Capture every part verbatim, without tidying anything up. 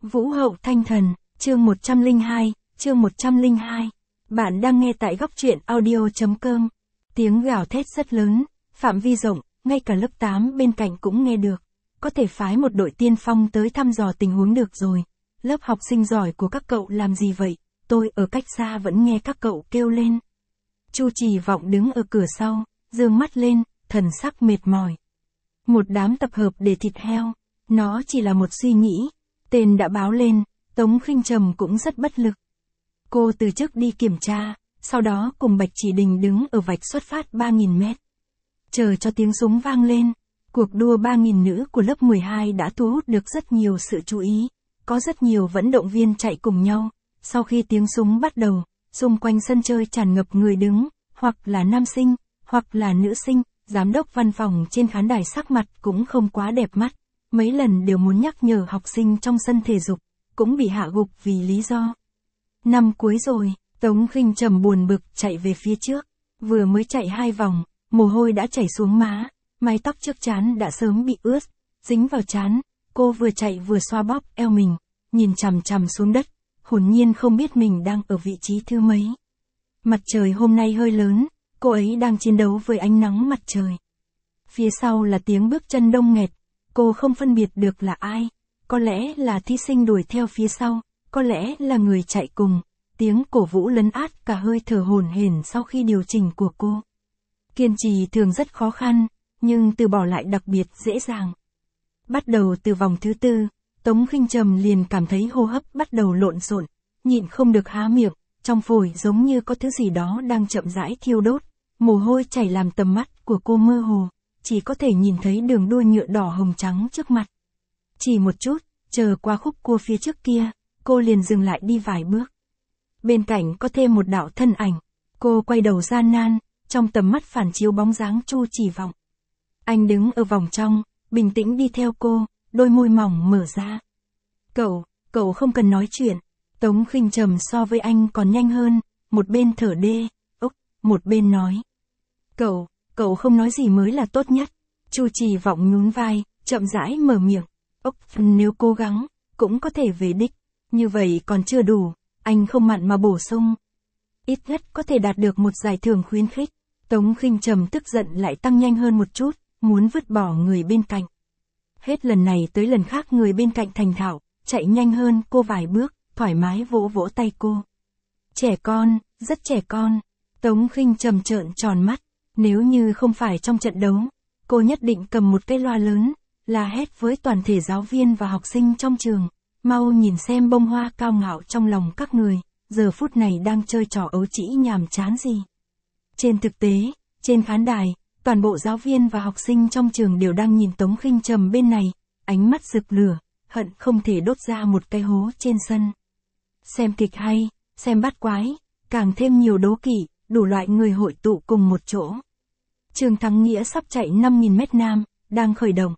Vũ hậu thanh thần, chương một trăm lẻ hai, chương một trăm lẻ hai. Bạn đang nghe tại góc truyện audio.com. Tiếng gào thét rất lớn, phạm vi rộng, ngay cả lớp tám bên cạnh cũng nghe được. Có thể phái một đội tiên phong tới thăm dò tình huống được rồi. Lớp học sinh giỏi của các cậu làm gì vậy? Tôi ở cách xa vẫn nghe các cậu kêu lên. Chu Trì Vọng đứng ở cửa sau, giương mắt lên, thần sắc mệt mỏi. Một đám tập hợp để thịt heo. Nó chỉ là một suy nghĩ. Tên đã báo lên, Tống Khinh Trầm cũng rất bất lực. Cô từ chức đi kiểm tra, sau đó cùng Bạch Chỉ Đình đứng ở vạch xuất phát ba nghìn mét. Chờ cho tiếng súng vang lên, cuộc đua ba nghìn nữ của lớp mười hai đã thu hút được rất nhiều sự chú ý. Có rất nhiều vận động viên chạy cùng nhau. Sau khi tiếng súng bắt đầu, xung quanh sân chơi tràn ngập người đứng, hoặc là nam sinh, hoặc là nữ sinh. Giám đốc văn phòng trên khán đài sắc mặt cũng không quá đẹp mắt. Mấy lần đều muốn nhắc nhở học sinh trong sân thể dục, cũng bị hạ gục vì lý do. Năm cuối rồi, Tống Khinh Trầm buồn bực chạy về phía trước. Vừa mới chạy hai vòng, mồ hôi đã chảy xuống má, mái tóc trước trán đã sớm bị ướt, dính vào trán. Cô vừa chạy vừa xoa bóp eo mình, nhìn chằm chằm xuống đất, hồn nhiên không biết mình đang ở vị trí thứ mấy. Mặt trời hôm nay hơi lớn, cô ấy đang chiến đấu với ánh nắng mặt trời. Phía sau là tiếng bước chân đông nghẹt. Cô không phân biệt được là ai, có lẽ là thí sinh đuổi theo phía sau, có lẽ là người chạy cùng, tiếng cổ vũ lấn át cả hơi thở hổn hển sau khi điều chỉnh của cô. Kiên trì thường rất khó khăn, nhưng từ bỏ lại đặc biệt dễ dàng. Bắt đầu từ vòng thứ tư, Tống Khinh Trầm liền cảm thấy hô hấp bắt đầu lộn xộn, nhịn không được há miệng, trong phổi giống như có thứ gì đó đang chậm rãi thiêu đốt, mồ hôi chảy làm tầm mắt của cô mơ hồ. Chỉ có thể nhìn thấy đường đua nhựa đỏ hồng trắng trước mặt. Chỉ một chút, chờ qua khúc cua phía trước kia, cô liền dừng lại đi vài bước. Bên cạnh có thêm một đạo thân ảnh. Cô quay đầu gian nan, trong tầm mắt phản chiếu bóng dáng Chu Trì Vọng. Anh đứng ở vòng trong, bình tĩnh đi theo cô, đôi môi mỏng mở ra. Cậu, cậu không cần nói chuyện. Tống Khinh Trầm so với anh còn nhanh hơn, một bên thở đê, ốc, một bên nói. Cậu, cậu không nói gì mới là tốt nhất. Chu Trì Vọng nhún vai, chậm rãi mở miệng. Ốc, nếu cố gắng, cũng có thể về đích. Như vậy còn chưa đủ, anh không mặn mà bổ sung. Ít nhất có thể đạt được một giải thưởng khuyến khích. Tống Khinh Trầm tức giận lại tăng nhanh hơn một chút, muốn vứt bỏ người bên cạnh. Hết lần này tới lần khác người bên cạnh thành thạo, chạy nhanh hơn cô vài bước, thoải mái vỗ vỗ tay cô. Trẻ con, rất trẻ con. Tống Khinh Trầm trợn tròn mắt. Nếu như không phải trong trận đấu, cô nhất định cầm một cái loa lớn, la hét với toàn thể giáo viên và học sinh trong trường. Mau nhìn xem bông hoa cao ngạo trong lòng các người, giờ phút này đang chơi trò ấu trĩ nhàm chán gì. Trên thực tế, trên khán đài, toàn bộ giáo viên và học sinh trong trường đều đang nhìn Tống Khinh Trầm bên này, ánh mắt rực lửa, hận không thể đốt ra một cái hố trên sân. Xem kịch hay, xem bắt quái, càng thêm nhiều đố kỵ, đủ loại người hội tụ cùng một chỗ. Trương Thắng Nghĩa sắp chạy năm nghìn mét nam, đang khởi động.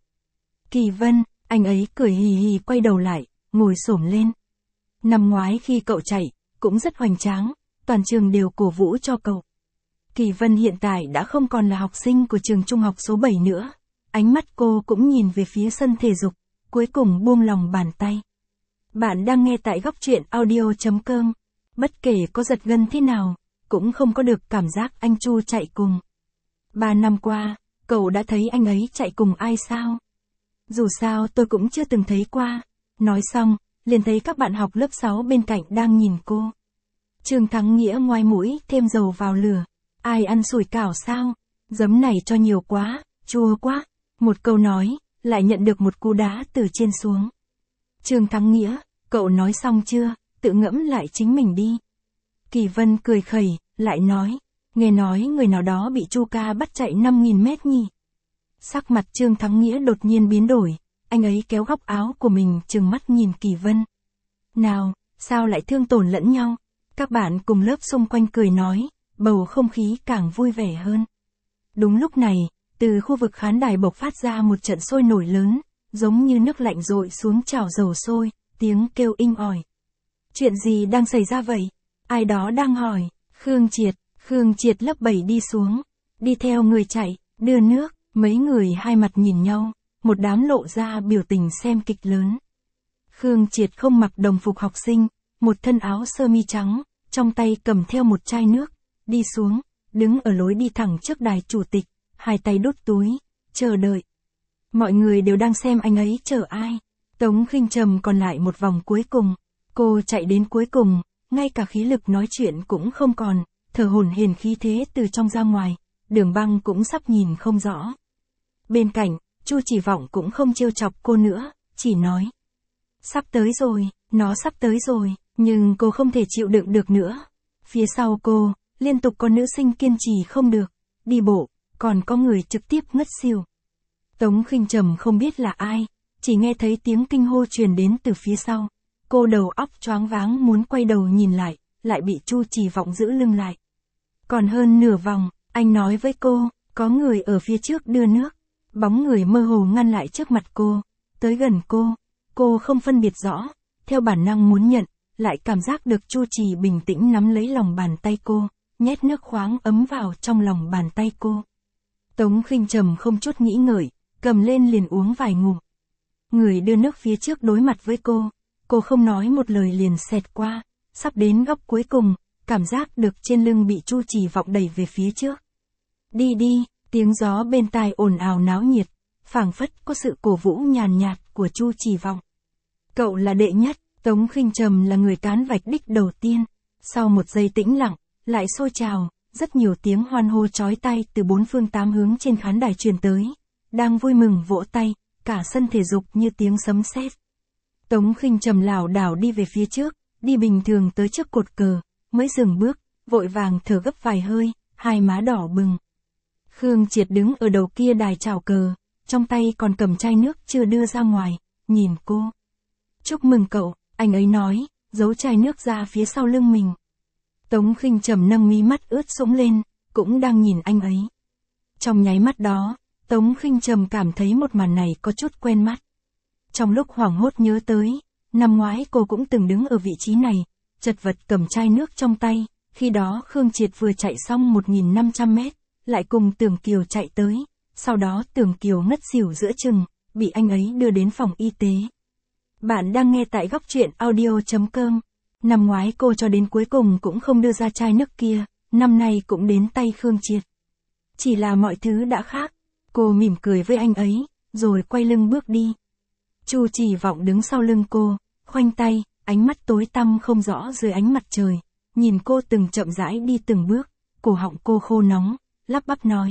Kỳ Vân, anh ấy cười hì hì quay đầu lại, ngồi xổm lên. Năm ngoái khi cậu chạy, cũng rất hoành tráng, toàn trường đều cổ vũ cho cậu. Kỳ Vân hiện tại đã không còn là học sinh của trường trung học số bảy nữa. Ánh mắt cô cũng nhìn về phía sân thể dục, cuối cùng buông lòng bàn tay. Bạn đang nghe tại góc truyện audio.com. Bất kể có giật gân thế nào, cũng không có được cảm giác anh Chu chạy cùng. Ba năm qua, cậu đã thấy anh ấy chạy cùng ai sao? Dù sao tôi cũng chưa từng thấy qua. Nói xong, liền thấy các bạn học lớp sáu bên cạnh đang nhìn cô. Trương Thắng Nghĩa ngoai mũi thêm dầu vào lửa. Ai ăn sủi cảo sao? Giấm này cho nhiều quá, chua quá. Một câu nói, lại nhận được một cú đá từ trên xuống. Trương Thắng Nghĩa, cậu nói xong chưa? Tự ngẫm lại chính mình đi. Kỳ Vân cười khẩy, lại nói. Nghe nói người nào đó bị Chu ca bắt chạy năm nghìn mét nhỉ. Sắc mặt Trương Thắng Nghĩa đột nhiên biến đổi, anh ấy kéo góc áo của mình trừng mắt nhìn Kỳ Vân. Nào, sao lại thương tổn lẫn nhau? Các bạn cùng lớp xung quanh cười nói, bầu không khí càng vui vẻ hơn. Đúng lúc này, từ khu vực khán đài bộc phát ra một trận sôi nổi lớn, giống như nước lạnh dội xuống chảo dầu sôi, tiếng kêu inh ỏi. Chuyện gì đang xảy ra vậy? Ai đó đang hỏi. Khương Triệt. Khương Triệt lớp bảy đi xuống, đi theo người chạy, đưa nước, mấy người hai mặt nhìn nhau, một đám lộ ra biểu tình xem kịch lớn. Khương Triệt không mặc đồng phục học sinh, một thân áo sơ mi trắng, trong tay cầm theo một chai nước, đi xuống, đứng ở lối đi thẳng trước đài chủ tịch, hai tay đút túi, chờ đợi. Mọi người đều đang xem anh ấy chờ ai. Tống Khinh Trầm còn lại một vòng cuối cùng, cô chạy đến cuối cùng, ngay cả khí lực nói chuyện cũng không còn, thở hổn hển khí thế từ trong ra ngoài, Đường Băng cũng sắp nhìn không rõ. Bên cạnh, Chu Chỉ Vọng cũng không trêu chọc cô nữa, chỉ nói. Sắp tới rồi, nó sắp tới rồi, nhưng cô không thể chịu đựng được nữa. Phía sau cô, liên tục có nữ sinh kiên trì không được, đi bộ, còn có người trực tiếp ngất xỉu. Tống Khinh Trầm không biết là ai, chỉ nghe thấy tiếng kinh hô truyền đến từ phía sau. Cô đầu óc choáng váng muốn quay đầu nhìn lại, lại bị Chu Chỉ Vọng giữ lưng lại. Còn hơn nửa vòng, anh nói với cô, có người ở phía trước đưa nước. Bóng người mơ hồ ngăn lại trước mặt cô, tới gần cô, cô không phân biệt rõ, theo bản năng muốn nhận, lại cảm giác được Chu Trì bình tĩnh nắm lấy lòng bàn tay cô, nhét nước khoáng ấm vào trong lòng bàn tay cô. Tống Khinh Trầm không chút nghĩ ngợi, cầm lên liền uống vài ngụm. Người đưa nước phía trước đối mặt với cô, cô không nói một lời liền xẹt qua, sắp đến góc cuối cùng, cảm giác được trên lưng bị Chu Chỉ Vọng đẩy về phía trước. Đi đi, tiếng gió bên tai ồn ào náo nhiệt, phảng phất có sự cổ vũ nhàn nhạt của Chu Chỉ Vọng. Cậu là đệ nhất, Tống Khinh Trầm là người cán vạch đích đầu tiên. Sau một giây tĩnh lặng, lại sôi trào, rất nhiều tiếng hoan hô chói tai từ bốn phương tám hướng trên khán đài truyền tới. Đang vui mừng vỗ tay, cả sân thể dục như tiếng sấm sét. Tống Khinh Trầm lảo đảo đi về phía trước, đi bình thường tới trước cột cờ, mới dừng bước, vội vàng thở gấp vài hơi, hai má đỏ bừng. Khương Triệt đứng ở đầu kia đài chào cờ, trong tay còn cầm chai nước chưa đưa ra ngoài, nhìn cô. Chúc mừng cậu, anh ấy nói, giấu chai nước ra phía sau lưng mình. Tống Khinh Trầm nâng mí mắt ướt sũng lên, cũng đang nhìn anh ấy. Trong nháy mắt đó, Tống Khinh Trầm cảm thấy một màn này có chút quen mắt. Trong lúc hoảng hốt nhớ tới, năm ngoái cô cũng từng đứng ở vị trí này, chật vật cầm chai nước trong tay, khi đó Khương Triệt vừa chạy xong một nghìn năm trăm mét, lại cùng Tưởng Kiều chạy tới, sau đó Tưởng Kiều ngất xỉu giữa chừng, bị anh ấy đưa đến phòng y tế. Bạn đang nghe tại góc truyện audio chấm com. Năm ngoái cô cho đến cuối cùng cũng không đưa ra chai nước kia, năm nay cũng đến tay Khương Triệt. Chỉ là mọi thứ đã khác, cô mỉm cười với anh ấy, rồi quay lưng bước đi. Chu Chỉ Vọng đứng sau lưng cô, khoanh tay, ánh mắt tối tăm không rõ dưới ánh mặt trời, nhìn cô từng chậm rãi đi từng bước, cổ họng cô khô nóng, lắp bắp nói.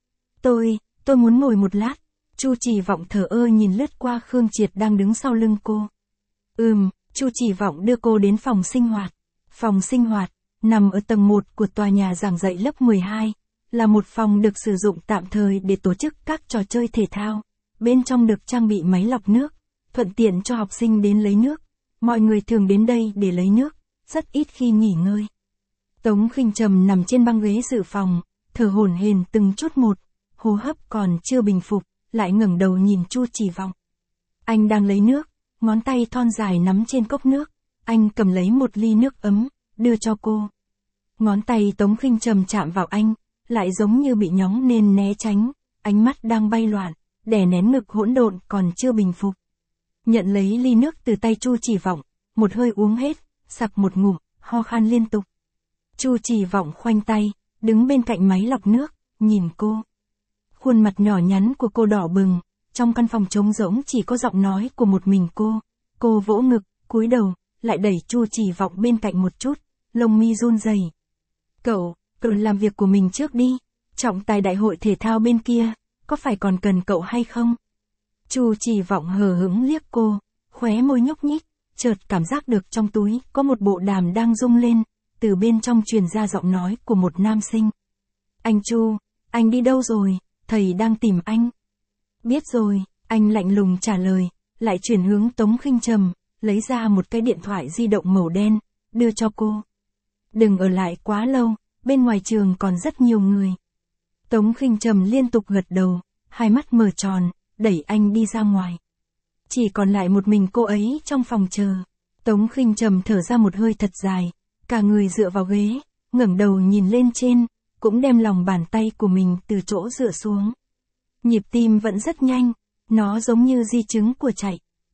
Tôi, tôi muốn ngồi một lát. Chu Chỉ Vọng thờ ơ nhìn lướt qua Khương Triệt đang đứng sau lưng cô. Ừm, Chu Chỉ Vọng đưa cô đến phòng sinh hoạt. Phòng sinh hoạt, nằm ở tầng một của tòa nhà giảng dạy lớp mười hai, là một phòng được sử dụng tạm thời để tổ chức các trò chơi thể thao. Bên trong được trang bị máy lọc nước, thuận tiện cho học sinh đến lấy nước. Mọi người thường đến đây để lấy nước, rất ít khi nghỉ ngơi. Tống Khinh Trầm nằm trên băng ghế dự phòng, thở hổn hển từng chút một, hô hấp còn chưa bình phục, lại ngẩng đầu nhìn Chu Chỉ Vọng. Anh đang lấy nước, ngón tay thon dài nắm trên cốc nước, anh cầm lấy một ly nước ấm, đưa cho cô. Ngón tay Tống Khinh Trầm chạm vào anh, lại giống như bị nhóng nên né tránh, ánh mắt đang bay loạn, đè nén ngực hỗn độn còn chưa bình phục. Nhận lấy ly nước từ tay Chu Chỉ Vọng, một hơi uống hết, sặc một ngụm, ho khan liên tục. Chu Chỉ Vọng khoanh tay, đứng bên cạnh máy lọc nước, nhìn cô. Khuôn mặt nhỏ nhắn của cô đỏ bừng, trong căn phòng trống rỗng chỉ có giọng nói của một mình cô. Cô vỗ ngực, cúi đầu, lại đẩy Chu Chỉ Vọng bên cạnh một chút, lông mi run rẩy. Cậu, cậu làm việc của mình trước đi, trọng tài đại hội thể thao bên kia, có phải còn cần cậu hay không? Chu Chỉ Vọng hờ hững liếc cô, khóe môi nhúc nhích, chợt cảm giác được trong túi có một bộ đàm đang rung lên, từ bên trong truyền ra giọng nói của một nam sinh. Anh Chu, anh đi đâu rồi, thầy đang tìm anh. Biết rồi, anh lạnh lùng trả lời, lại chuyển hướng Tống Khinh Trầm, lấy ra một cái điện thoại di động màu đen, đưa cho cô. Đừng ở lại quá lâu, bên ngoài trường còn rất nhiều người. Tống Khinh Trầm liên tục gật đầu, hai mắt mở tròn, đẩy anh đi ra ngoài. Chỉ còn lại một mình cô ấy trong phòng chờ. Tống Khinh Trầm thở ra một hơi thật dài, cả người dựa vào ghế, ngẩng đầu nhìn lên trên, cũng đem lòng bàn tay của mình từ chỗ dựa xuống. Nhịp tim vẫn rất nhanh, nó giống như di chứng của chạy.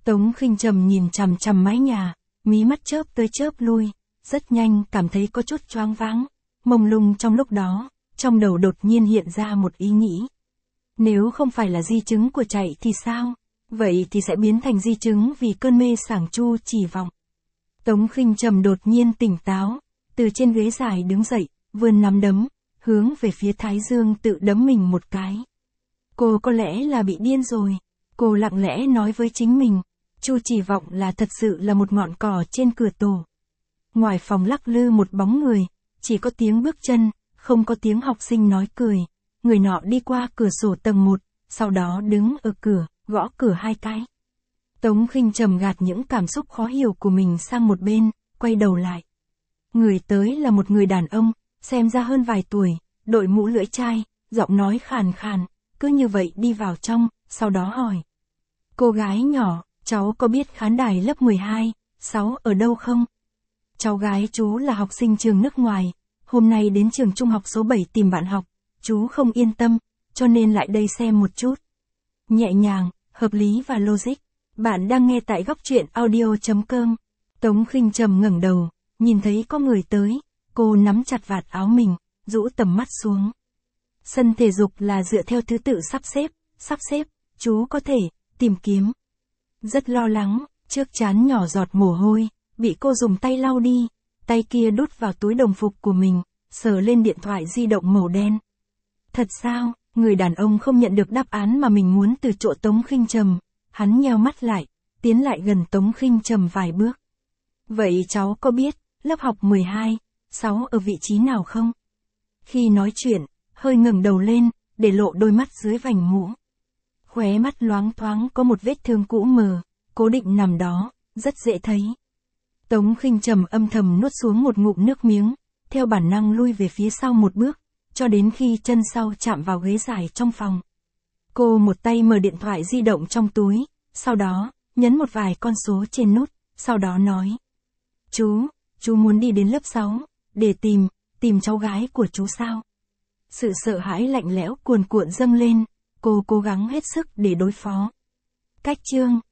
Tống Khinh Trầm nhìn chằm chằm mái nhà, mí mắt chớp tới chớp lui, rất nhanh cảm thấy có chút choáng váng, mông lung trong lúc đó, trong đầu đột nhiên hiện ra một ý nghĩ. Nếu không phải là di chứng của chạy thì sao? Vậy thì sẽ biến thành di chứng vì cơn mê sảng chu chỉ vọng. Tống Khinh Trầm đột nhiên tỉnh táo, từ trên ghế dài đứng dậy, vươn nắm đấm, hướng về phía thái dương tự đấm mình một cái. Cô có lẽ là bị điên rồi. Cô lặng lẽ nói với chính mình, Chu Chỉ Vọng là thật sự là một ngọn cỏ trên cửa tổ. Ngoài phòng lắc lư một bóng người, chỉ có tiếng bước chân, không có tiếng học sinh nói cười. Người nọ đi qua cửa sổ tầng một, sau đó đứng ở cửa, gõ cửa hai cái. Tống Khinh Trầm gạt những cảm xúc khó hiểu của mình sang một bên, quay đầu lại. Người tới là một người đàn ông, xem ra hơn vài tuổi, đội mũ lưỡi chai, giọng nói khàn khàn, cứ như vậy đi vào trong, sau đó hỏi. Cô gái nhỏ, cháu có biết khán đài lớp mười hai, sáu ở đâu không? Cháu gái chú là học sinh trường nước ngoài, hôm nay đến trường trung học số bảy tìm bạn học, chú không yên tâm, cho nên lại đây xem một chút. Nhẹ nhàng, hợp lý và logic. Bạn đang nghe tại góc truyện audio chấm com. Tống Khinh Trầm ngẩng đầu, nhìn thấy có người tới, cô nắm chặt vạt áo mình, rũ tầm mắt xuống. Sân thể dục là dựa theo thứ tự sắp xếp, sắp xếp, chú có thể, tìm kiếm. Rất lo lắng, trước trán nhỏ giọt mồ hôi, bị cô dùng tay lau đi, tay kia đút vào túi đồng phục của mình, sờ lên điện thoại di động màu đen. Thật sao, người đàn ông không nhận được đáp án mà mình muốn từ chỗ Tống Khinh Trầm, hắn nheo mắt lại, tiến lại gần Tống Khinh Trầm vài bước. Vậy cháu có biết, lớp học mười hai, sáu ở vị trí nào không? Khi nói chuyện, hơi ngẩng đầu lên, để lộ đôi mắt dưới vành mũ. Khóe mắt loáng thoáng có một vết thương cũ mờ, cố định nằm đó, rất dễ thấy. Tống Khinh Trầm âm thầm nuốt xuống một ngụm nước miếng, theo bản năng lui về phía sau một bước, cho đến khi chân sau chạm vào ghế dài trong phòng. Cô một tay mở điện thoại di động trong túi, sau đó, nhấn một vài con số trên nút, sau đó nói. Chú, chú muốn đi đến lớp sáu, để tìm, tìm cháu gái của chú sao? Sự sợ hãi lạnh lẽo cuồn cuộn dâng lên, cô cố gắng hết sức để đối phó. Cách chương